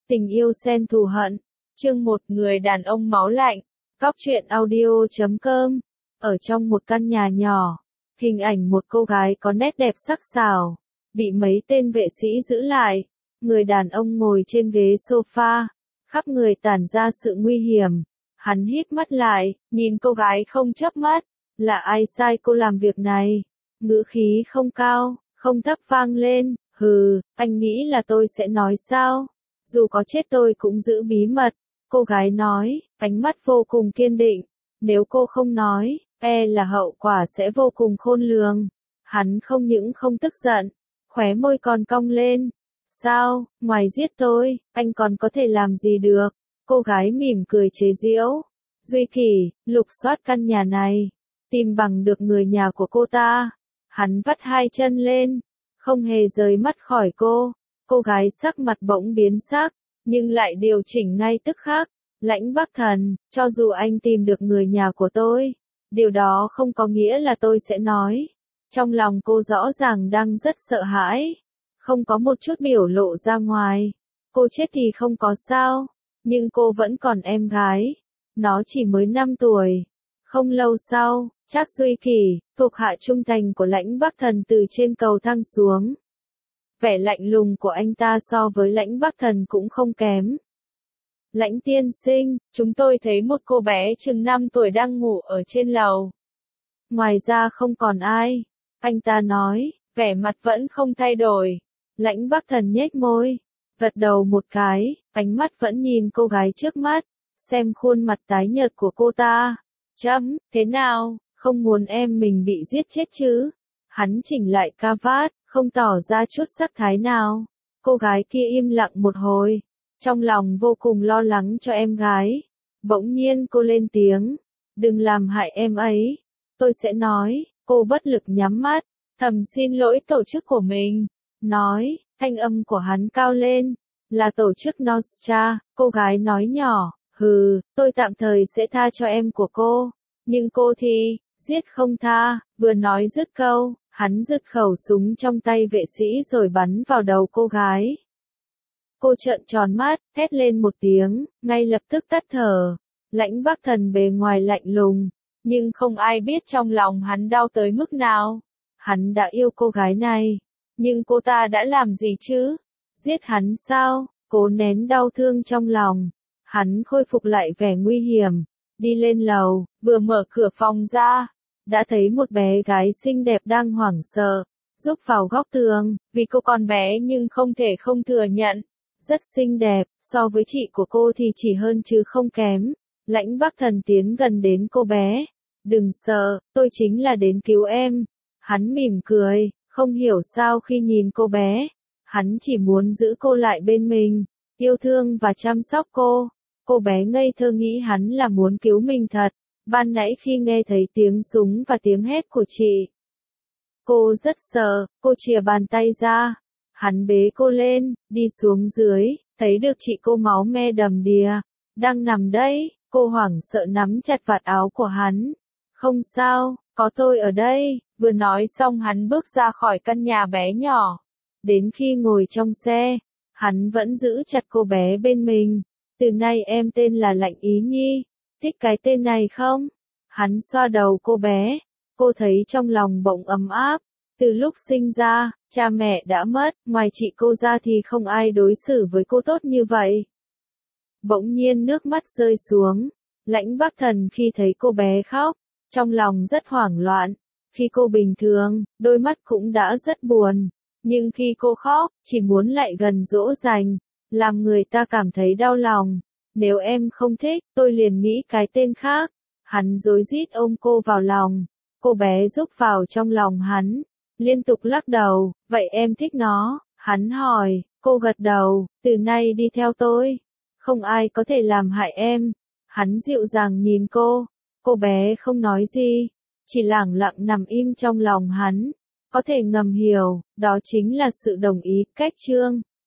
Tình yêu xen thù hận. Chương 1, người đàn ông máu lạnh. Cóc truyện audio.com. Ở trong một căn nhà nhỏ, hình ảnh một cô gái có nét đẹp sắc sảo, bị mấy tên vệ sĩ giữ lại. Người đàn ông ngồi trên ghế sofa, khắp người tản ra sự nguy hiểm. Hắn hít mắt lại, nhìn cô gái không chớp mắt. Là ai sai cô làm việc này? Ngữ khí không cao, không thấp vang lên. Hừ, anh nghĩ là tôi sẽ nói sao? Dù có chết tôi cũng giữ bí mật. Cô gái nói, ánh mắt vô cùng kiên định. Nếu cô không nói, là hậu quả sẽ vô cùng khôn lường. Hắn không những không tức giận, khóe môi còn cong lên. Sao, ngoài giết tôi, anh còn có thể làm gì được? Cô gái mỉm cười chế giễu. Duy Kỳ, lục soát căn nhà này, tìm bằng được người nhà của cô ta. Hắn vắt hai chân lên, không hề rời mắt khỏi cô. Cô gái sắc mặt bỗng biến sắc, nhưng lại điều chỉnh ngay tức khắc. Lãnh Bắc Thần, cho dù anh tìm được người nhà của tôi, điều đó không có nghĩa là tôi sẽ nói. Trong lòng cô rõ ràng đang rất sợ hãi, không có một chút biểu lộ ra ngoài. Cô chết thì không có sao, nhưng cô vẫn còn em gái. Nó chỉ mới 5 tuổi. Không lâu sau, Trác Duy Kỳ, thuộc hạ trung thành của Lãnh Bắc Thần từ trên cầu thang xuống. Vẻ lạnh lùng của anh ta so với Lãnh Bắc Thần cũng không kém. Lãnh tiên sinh, chúng tôi thấy một cô bé chừng 5 tuổi đang ngủ ở trên lầu. Ngoài ra không còn ai. Anh ta nói, vẻ mặt vẫn không thay đổi. Lãnh Bắc Thần nhếch môi, gật đầu một cái, ánh mắt vẫn nhìn cô gái trước mắt, xem khuôn mặt tái nhợt của cô ta. Thế nào, không muốn em mình bị giết chết chứ? Hắn chỉnh lại cà vạt, không tỏ ra chút sắc thái nào. Cô gái kia im lặng một hồi, trong lòng vô cùng lo lắng cho em gái. Bỗng nhiên cô lên tiếng, đừng làm hại em ấy. Tôi sẽ nói. Cô bất lực nhắm mắt, thầm xin lỗi tổ chức của mình. Nói, thanh âm của hắn cao lên, là tổ chức Nostra. Cô gái nói nhỏ, hừ, tôi tạm thời sẽ tha cho em của cô, nhưng cô thì, giết không tha. Vừa nói dứt câu, hắn giật khẩu súng trong tay vệ sĩ rồi bắn vào đầu cô gái. Cô trợn tròn mắt, thét lên một tiếng, ngay lập tức tắt thở. Lãnh Bắc Thần bề ngoài lạnh lùng, nhưng không ai biết trong lòng hắn đau tới mức nào. Hắn đã yêu cô gái này, nhưng cô ta đã làm gì chứ? Giết hắn sao? Cố nén đau thương trong lòng, hắn khôi phục lại vẻ nguy hiểm, đi lên lầu, vừa mở cửa phòng ra, đã thấy một bé gái xinh đẹp đang hoảng sợ, rúc vào góc tường. Vì cô còn bé nhưng không thể không thừa nhận, rất xinh đẹp, so với chị của cô thì chỉ hơn chứ không kém. Lãnh Bắc Thần tiến gần đến cô bé. Đừng sợ, tôi chính là đến cứu em. Hắn mỉm cười, không hiểu sao khi nhìn cô bé, hắn chỉ muốn giữ cô lại bên mình, yêu thương và chăm sóc cô. Cô bé ngây thơ nghĩ hắn là muốn cứu mình thật. Ban nãy khi nghe thấy tiếng súng và tiếng hét của chị, cô rất sợ, cô chìa bàn tay ra. Hắn bế cô lên, đi xuống dưới, thấy được chị cô máu me đầm đìa, đang nằm đấy. Cô hoảng sợ nắm chặt vạt áo của hắn. Không sao, có tôi ở đây. Vừa nói xong hắn bước ra khỏi căn nhà bé nhỏ. Đến khi ngồi trong xe, hắn vẫn giữ chặt cô bé bên mình. Từ nay em tên là Lạnh Ý Nhi. Thích cái tên này không? Hắn xoa đầu cô bé. Cô thấy trong lòng bỗng ấm áp. Từ lúc sinh ra, cha mẹ đã mất, ngoài chị cô ra thì không ai đối xử với cô tốt như vậy. Bỗng nhiên nước mắt rơi xuống. Lãnh Bắc Thần khi thấy cô bé khóc, trong lòng rất hoảng loạn. Khi cô bình thường, đôi mắt cũng đã rất buồn. Nhưng khi cô khóc, chỉ muốn lại gần dỗ dành, làm người ta cảm thấy đau lòng. Nếu em không thích, tôi liền nghĩ cái tên khác. Hắn rối rít ôm cô vào lòng. Cô bé rúc vào trong lòng hắn, liên tục lắc đầu. Vậy em thích nó? Hắn hỏi. Cô gật đầu. Từ nay đi theo tôi, không ai có thể làm hại em. Hắn dịu dàng nhìn cô. Cô bé không nói gì, chỉ lẳng lặng nằm im trong lòng hắn. Có thể ngầm hiểu, đó chính là sự đồng ý. Cách chương